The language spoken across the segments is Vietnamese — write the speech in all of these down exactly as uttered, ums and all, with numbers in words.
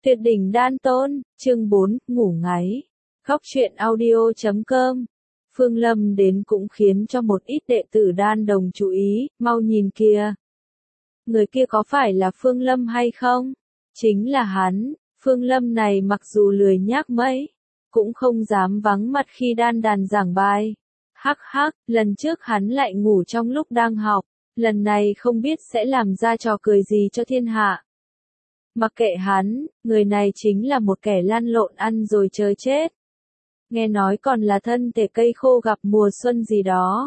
Tuyệt đỉnh đan tôn, chương bốn, ngủ ngáy. Góc truyện audio chấm com. Phương Lâm đến cũng khiến cho một ít đệ tử đan đồng chú ý, mau nhìn kìa. Người kia có phải là Phương Lâm hay không? Chính là hắn. Phương Lâm này mặc dù lười nhác mấy, cũng không dám vắng mặt khi đan đàn giảng bài. Hắc hắc, lần trước hắn lại ngủ trong lúc đang học, lần này không biết sẽ làm ra trò cười gì cho thiên hạ. Mặc kệ hắn, người này chính là một kẻ lăn lộn ăn rồi chơi chết. Nghe nói còn là thân thể cây khô gặp mùa xuân gì đó.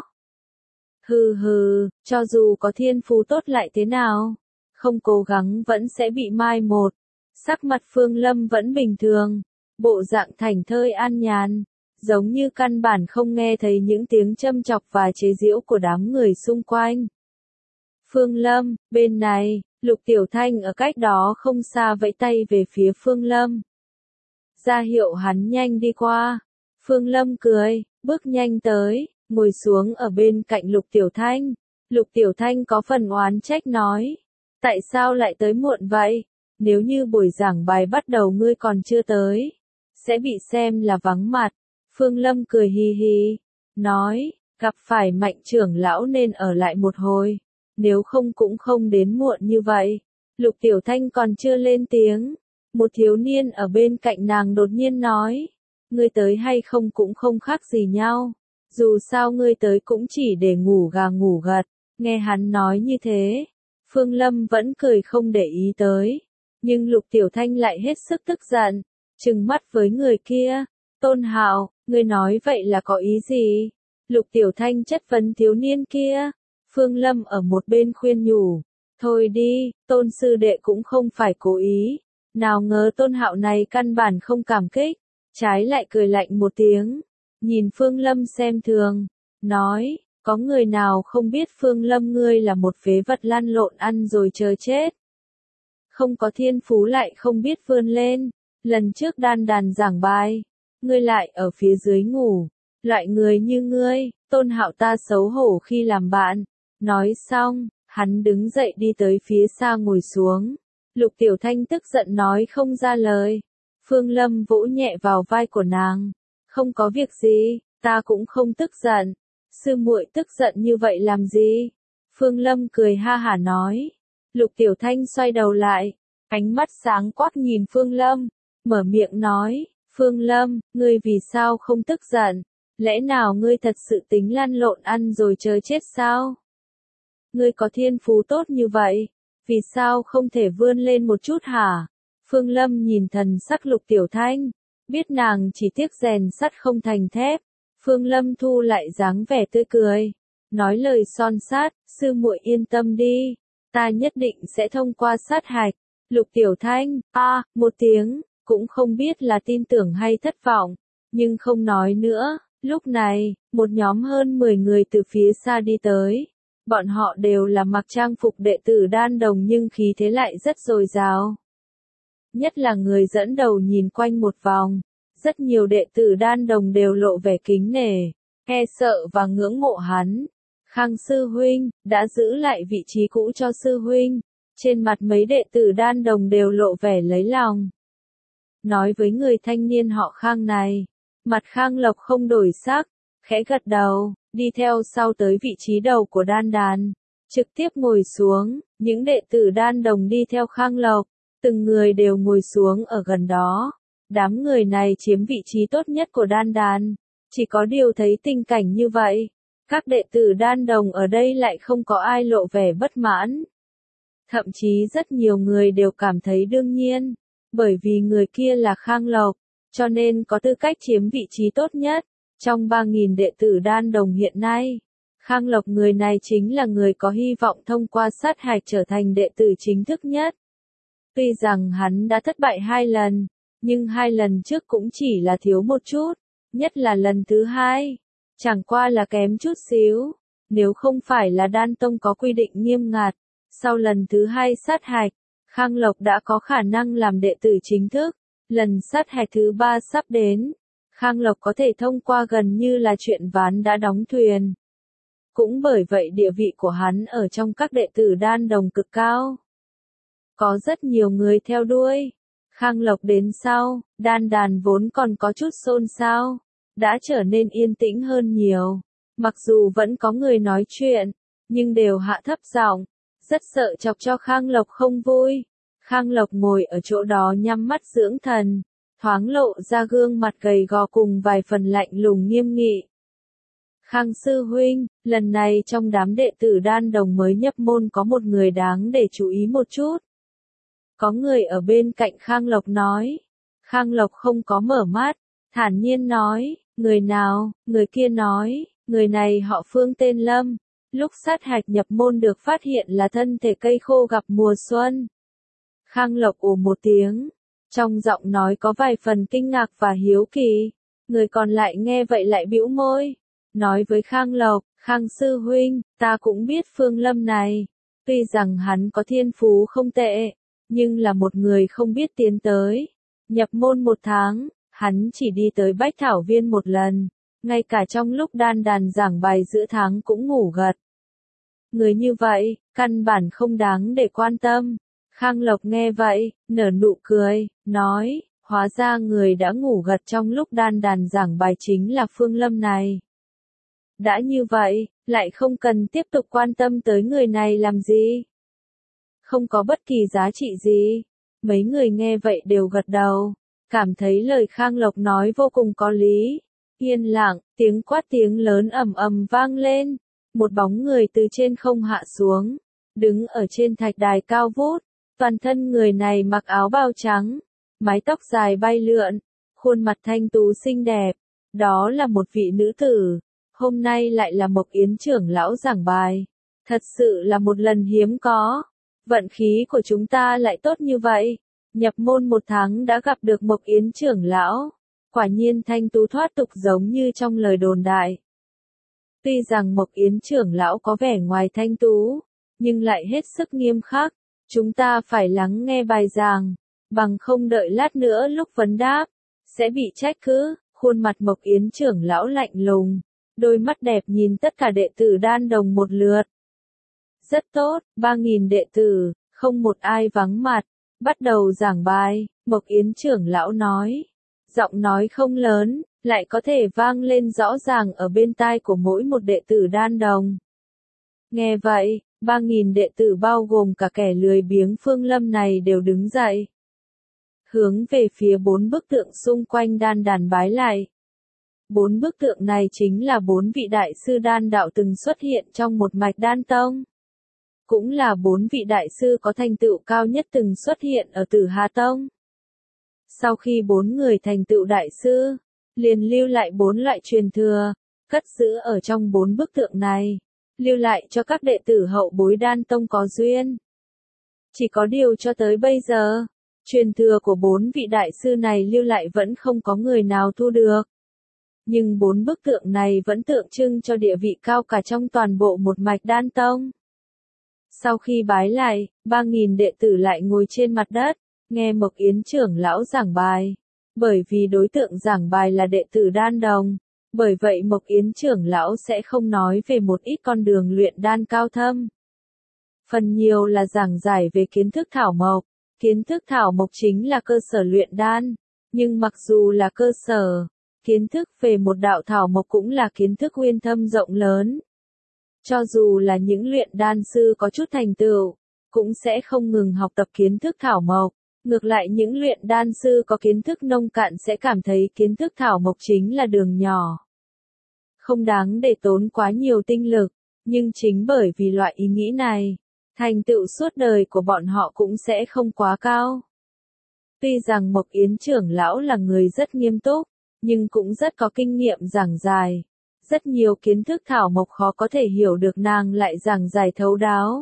Hừ hừ, cho dù có thiên phú tốt lại thế nào, không cố gắng vẫn sẽ bị mai một. Sắc mặt Phương Lâm vẫn bình thường, bộ dạng thảnh thơi an nhàn, giống như căn bản không nghe thấy những tiếng châm chọc và chế giễu của đám người xung quanh. Phương Lâm, bên này, Lục Tiểu Thanh ở cách đó không xa vẫy tay về phía Phương Lâm. Ra hiệu hắn nhanh đi qua. Phương Lâm cười, bước nhanh tới, ngồi xuống ở bên cạnh Lục Tiểu Thanh. Lục Tiểu Thanh có phần oán trách nói, tại sao lại tới muộn vậy? Nếu như buổi giảng bài bắt đầu ngươi còn chưa tới, sẽ bị xem là vắng mặt. Phương Lâm cười hì hì, nói, gặp phải Mạnh trưởng lão nên ở lại một hồi, nếu không cũng không đến muộn như vậy. Lục Tiểu Thanh còn chưa lên tiếng, một thiếu niên ở bên cạnh nàng đột nhiên nói, ngươi tới hay không cũng không khác gì nhau, dù sao ngươi tới cũng chỉ để ngủ gà ngủ gật. Nghe hắn nói như thế, Phương Lâm vẫn cười không để ý tới, nhưng Lục Tiểu Thanh lại hết sức tức giận, trừng mắt với người kia. Tôn Hạo, ngươi nói vậy là có ý gì? Lục Tiểu Thanh chất vấn thiếu niên kia. Phương Lâm ở một bên khuyên nhủ, thôi đi, Tôn sư đệ cũng không phải cố ý. Nào ngờ Tôn Hạo này căn bản không cảm kích, trái lại cười lạnh một tiếng, nhìn Phương Lâm xem thường, nói, có người nào không biết Phương Lâm ngươi là một phế vật lăn lộn ăn rồi chơi chết. Không có thiên phú lại không biết vươn lên, lần trước đan đàn giảng bài, ngươi lại ở phía dưới ngủ, loại người như ngươi, Tôn Hạo ta xấu hổ khi làm bạn. Nói xong, hắn đứng dậy đi tới phía xa ngồi xuống. Lục Tiểu Thanh tức giận nói không ra lời. Phương Lâm vỗ nhẹ vào vai của nàng, không có việc gì, ta cũng không tức giận. Sư muội tức giận như vậy làm gì? Phương Lâm cười ha hả nói. Lục Tiểu Thanh xoay đầu lại, ánh mắt sáng quắc nhìn Phương Lâm, mở miệng nói, Phương Lâm, ngươi vì sao không tức giận? Lẽ nào ngươi thật sự tính lăn lộn ăn rồi chơi chết sao? Ngươi có thiên phú tốt như vậy, vì sao không thể vươn lên một chút hả? Phương Lâm nhìn thần sắc Lục Tiểu Thanh, biết nàng chỉ tiếc rèn sắt không thành thép. Phương Lâm thu lại dáng vẻ tươi cười, nói lời son sát, sư muội yên tâm đi, ta nhất định sẽ thông qua sát hạch. Lục Tiểu Thanh, a, à, một tiếng, cũng không biết là tin tưởng hay thất vọng, nhưng không nói nữa. Lúc này, một nhóm hơn mười người từ phía xa đi tới. Bọn họ đều là mặc trang phục đệ tử đan đồng nhưng khí thế lại rất dồi dào. Nhất là người dẫn đầu nhìn quanh một vòng, rất nhiều đệ tử đan đồng đều lộ vẻ kính nể, e sợ và ngưỡng mộ hắn. Khang sư huynh, đã giữ lại vị trí cũ cho sư huynh. Trên mặt mấy đệ tử đan đồng đều lộ vẻ lấy lòng. Nói với người thanh niên họ Khang này, mặt Khang Lộc không đổi sắc, khẽ gật đầu, đi theo sau tới vị trí đầu của đan đàn, trực tiếp ngồi xuống. Những đệ tử đan đồng đi theo Khang Lộc, từng người đều ngồi xuống ở gần đó. Đám người này chiếm vị trí tốt nhất của đan đàn, chỉ có điều thấy tình cảnh như vậy, các đệ tử đan đồng ở đây lại không có ai lộ vẻ bất mãn. Thậm chí rất nhiều người đều cảm thấy đương nhiên, bởi vì người kia là Khang Lộc, cho nên có tư cách chiếm vị trí tốt nhất. Trong ba nghìn đệ tử đan đồng hiện nay, Khang Lộc người này chính là người có hy vọng thông qua sát hạch trở thành đệ tử chính thức nhất. Tuy rằng hắn đã thất bại hai lần, nhưng hai lần trước cũng chỉ là thiếu một chút, nhất là lần thứ hai, chẳng qua là kém chút xíu. Nếu không phải là đan tông có quy định nghiêm ngặt, sau lần thứ hai sát hạch, Khang Lộc đã có khả năng làm đệ tử chính thức. Lần sát hạch thứ ba sắp đến, Khang Lộc có thể thông qua gần như là chuyện ván đã đóng thuyền. Cũng bởi vậy địa vị của hắn ở trong các đệ tử đan đồng cực cao. Có rất nhiều người theo đuôi. Khang Lộc đến sau, đan đàn vốn còn có chút xôn xao, đã trở nên yên tĩnh hơn nhiều. Mặc dù vẫn có người nói chuyện, nhưng đều hạ thấp giọng, rất sợ chọc cho Khang Lộc không vui. Khang Lộc ngồi ở chỗ đó nhắm mắt dưỡng thần, thoáng lộ ra gương mặt gầy gò cùng vài phần lạnh lùng nghiêm nghị. Khang sư huynh, lần này trong đám đệ tử đan đồng mới nhập môn có một người đáng để chú ý một chút. Có người ở bên cạnh Khang Lộc nói. Khang Lộc không có mở mắt, thản nhiên nói, người nào, người kia nói, người này họ Phương tên Lâm, lúc sát hạch nhập môn được phát hiện là thân thể cây khô gặp mùa xuân. Khang Lộc ồ một tiếng, trong giọng nói có vài phần kinh ngạc và hiếu kỳ, người còn lại nghe vậy lại bĩu môi, nói với Khang Lộc, Khang sư huynh, ta cũng biết Phương Lâm này, tuy rằng hắn có thiên phú không tệ, nhưng là một người không biết tiến tới. Nhập môn một tháng, hắn chỉ đi tới Bách Thảo Viên một lần, ngay cả trong lúc đan đàn giảng bài giữa tháng cũng ngủ gật. Người như vậy, căn bản không đáng để quan tâm. Khang Lộc nghe vậy, nở nụ cười, nói, hóa ra người đã ngủ gật trong lúc đan đàn giảng bài chính là Phương Lâm này. Đã như vậy, lại không cần tiếp tục quan tâm tới người này làm gì. Không có bất kỳ giá trị gì. Mấy người nghe vậy đều gật đầu, cảm thấy lời Khang Lộc nói vô cùng có lý. Yên lặng, tiếng quát tiếng lớn ầm ầm vang lên, một bóng người từ trên không hạ xuống, đứng ở trên thạch đài cao vút, toàn thân người này mặc áo bào trắng, mái tóc dài bay lượn, khuôn mặt thanh tú xinh đẹp, đó là một vị nữ tử, hôm nay lại là Mộc Yến trưởng lão giảng bài, thật sự là một lần hiếm có, vận khí của chúng ta lại tốt như vậy. Nhập môn một tháng đã gặp được Mộc Yến trưởng lão, quả nhiên thanh tú thoát tục giống như trong lời đồn đại. Tuy rằng Mộc Yến trưởng lão có vẻ ngoài thanh tú, nhưng lại hết sức nghiêm khắc, chúng ta phải lắng nghe bài giảng, bằng không đợi lát nữa lúc vấn đáp, sẽ bị trách cứ. Khuôn mặt Mộc Yến trưởng lão lạnh lùng, đôi mắt đẹp nhìn tất cả đệ tử đan đồng một lượt. Rất tốt, ba nghìn đệ tử, không một ai vắng mặt. Bắt đầu giảng bài, Mộc Yến trưởng lão nói. Giọng nói không lớn, lại có thể vang lên rõ ràng ở bên tai của mỗi một đệ tử đan đồng. Nghe vậy, ba nghìn đệ tử bao gồm cả kẻ lười biếng Phương Lâm này đều đứng dậy. Hướng về phía bốn bức tượng xung quanh đan đàn bái lại. Bốn bức tượng này chính là bốn vị đại sư đan đạo từng xuất hiện trong một mạch đan tông. Cũng là bốn vị đại sư có thành tựu cao nhất từng xuất hiện ở Tử Hà Tông. Sau khi bốn người thành tựu đại sư, liền lưu lại bốn loại truyền thừa, cất giữ ở trong bốn bức tượng này, lưu lại cho các đệ tử hậu bối đan tông có duyên. Chỉ có điều cho tới bây giờ, truyền thừa của bốn vị đại sư này lưu lại vẫn không có người nào thu được. Nhưng bốn bức tượng này vẫn tượng trưng cho địa vị cao cả trong toàn bộ một mạch đan tông. Sau khi bái lại, ba nghìn đệ tử lại ngồi trên mặt đất, nghe Mộc Yến trưởng lão giảng bài. Bởi vì đối tượng giảng bài là đệ tử đan đồng, bởi vậy Mộc Yến trưởng lão sẽ không nói về một ít con đường luyện đan cao thâm. Phần nhiều là giảng giải về kiến thức thảo mộc. Kiến thức thảo mộc chính là cơ sở luyện đan, nhưng mặc dù là cơ sở, kiến thức về một đạo thảo mộc cũng là kiến thức uyên thâm rộng lớn. Cho dù là những luyện đan sư có chút thành tựu, cũng sẽ không ngừng học tập kiến thức thảo mộc. Ngược lại những luyện đan sư có kiến thức nông cạn sẽ cảm thấy kiến thức thảo mộc chính là đường nhỏ. Không đáng để tốn quá nhiều tinh lực, nhưng chính bởi vì loại ý nghĩ này, thành tựu suốt đời của bọn họ cũng sẽ không quá cao. Tuy rằng Mộc Yến trưởng lão là người rất nghiêm túc, nhưng cũng rất có kinh nghiệm giảng giải. Rất nhiều kiến thức thảo mộc khó có thể hiểu được nàng lại giảng giải thấu đáo.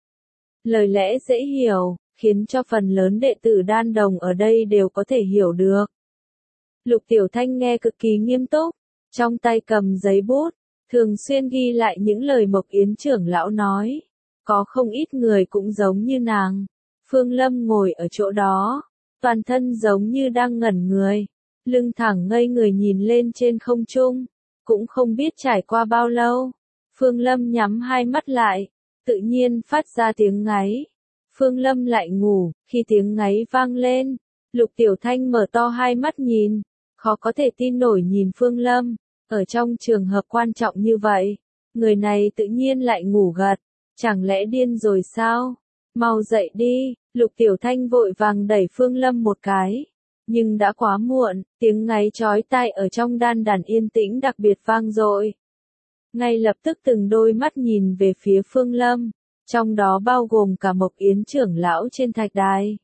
Lời lẽ dễ hiểu, khiến cho phần lớn đệ tử đan đồng ở đây đều có thể hiểu được. Lục Tiểu Thanh nghe cực kỳ nghiêm túc, trong tay cầm giấy bút, thường xuyên ghi lại những lời Mộc Yến trưởng lão nói. Có không ít người cũng giống như nàng. Phương Lâm ngồi ở chỗ đó, toàn thân giống như đang ngẩn người, lưng thẳng ngây người nhìn lên trên không trung. Cũng không biết trải qua bao lâu, Phương Lâm nhắm hai mắt lại, tự nhiên phát ra tiếng ngáy. Phương Lâm lại ngủ, khi tiếng ngáy vang lên, Lục Tiểu Thanh mở to hai mắt nhìn, khó có thể tin nổi nhìn Phương Lâm, ở trong trường hợp quan trọng như vậy, người này tự nhiên lại ngủ gật, chẳng lẽ điên rồi sao? Mau dậy đi, Lục Tiểu Thanh vội vàng đẩy Phương Lâm một cái, nhưng đã quá muộn, tiếng ngáy chói tai ở trong đan đàn yên tĩnh đặc biệt vang dội. Ngay lập tức từng đôi mắt nhìn về phía Phương Lâm, trong đó bao gồm cả Mộc Yến trưởng lão trên thạch đài.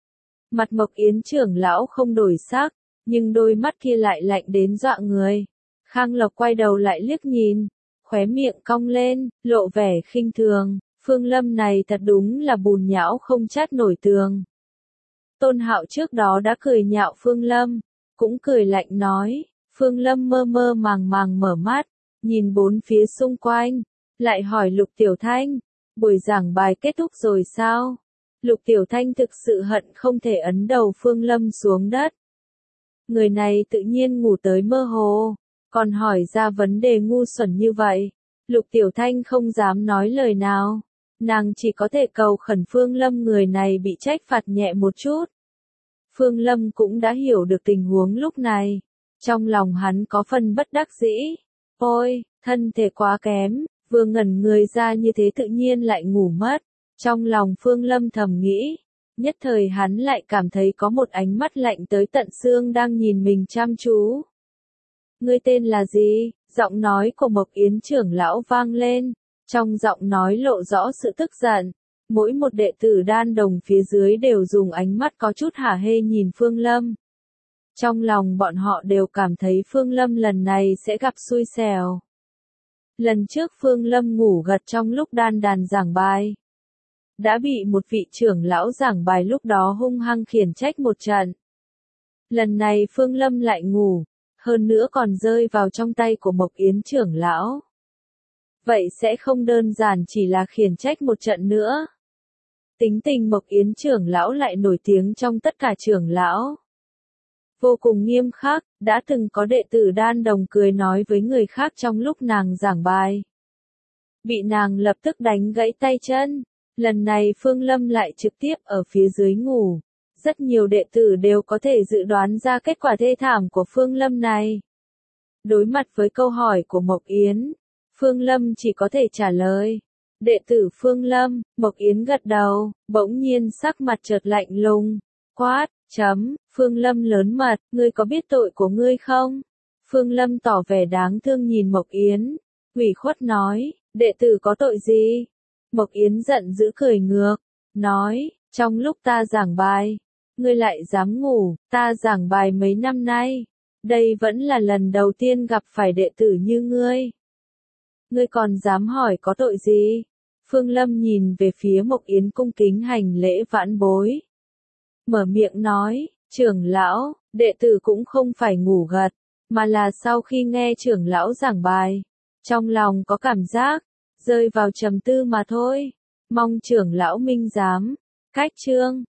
Mặt Mộc Yến trưởng lão không đổi sắc, nhưng đôi mắt kia lại lạnh đến dọa người. Khang Lộc quay đầu lại liếc nhìn, khóe miệng cong lên, lộ vẻ khinh thường, Phương Lâm này thật đúng là bùn nhão không chát nổi tường. Tôn Hạo trước đó đã cười nhạo Phương Lâm, cũng cười lạnh nói, Phương Lâm mơ mơ màng màng mở mắt, nhìn bốn phía xung quanh, lại hỏi Lục Tiểu Thanh, buổi giảng bài kết thúc rồi sao? Lục Tiểu Thanh thực sự hận không thể ấn đầu Phương Lâm xuống đất. Người này tự nhiên ngủ tới mơ hồ, còn hỏi ra vấn đề ngu xuẩn như vậy. Lục Tiểu Thanh không dám nói lời nào, nàng chỉ có thể cầu khẩn Phương Lâm người này bị trách phạt nhẹ một chút. Phương Lâm cũng đã hiểu được tình huống lúc này, trong lòng hắn có phần bất đắc dĩ. Ôi, thân thể quá kém, vừa ngẩn người ra như thế tự nhiên lại ngủ mất. Trong lòng Phương Lâm thầm nghĩ, nhất thời hắn lại cảm thấy có một ánh mắt lạnh tới tận xương đang nhìn mình chăm chú. Ngươi tên là gì? Giọng nói của Mộc Yến trưởng lão vang lên, trong giọng nói lộ rõ sự tức giận. Mỗi một đệ tử đan đồng phía dưới đều dùng ánh mắt có chút hả hê nhìn Phương Lâm. Trong lòng bọn họ đều cảm thấy Phương Lâm lần này sẽ gặp xui xẻo. Lần trước Phương Lâm ngủ gật trong lúc đan đàn giảng bài, đã bị một vị trưởng lão giảng bài lúc đó hung hăng khiển trách một trận. Lần này Phương Lâm lại ngủ, hơn nữa còn rơi vào trong tay của Mộc Yến trưởng lão. Vậy sẽ không đơn giản chỉ là khiển trách một trận nữa. Tính tình Mộc Yến trưởng lão lại nổi tiếng trong tất cả trưởng lão. Vô cùng nghiêm khắc, đã từng có đệ tử đan đồng cười nói với người khác trong lúc nàng giảng bài. Bị nàng lập tức đánh gãy tay chân. Lần này Phương Lâm lại trực tiếp ở phía dưới ngủ. Rất nhiều đệ tử đều có thể dự đoán ra kết quả thê thảm của Phương Lâm này. Đối mặt với câu hỏi của Mộc Yến, Phương Lâm chỉ có thể trả lời. Đệ tử Phương Lâm, Mộc Yến gật đầu, bỗng nhiên sắc mặt chợt lạnh lùng. Quát, chấm, Phương Lâm lớn mật, ngươi có biết tội của ngươi không? Phương Lâm tỏ vẻ đáng thương nhìn Mộc Yến, ủy khuất nói, đệ tử có tội gì? Mộc Yến giận dữ cười ngược, nói, trong lúc ta giảng bài, ngươi lại dám ngủ, ta giảng bài mấy năm nay, đây vẫn là lần đầu tiên gặp phải đệ tử như ngươi. Ngươi còn dám hỏi có tội gì? Phương Lâm nhìn về phía Mộc Yến cung kính hành lễ vãn bối. Mở miệng nói, trưởng lão, đệ tử cũng không phải ngủ gật, mà là sau khi nghe trưởng lão giảng bài, trong lòng có cảm giác, rơi vào trầm tư mà thôi. Mong trưởng lão minh giám. Cách chương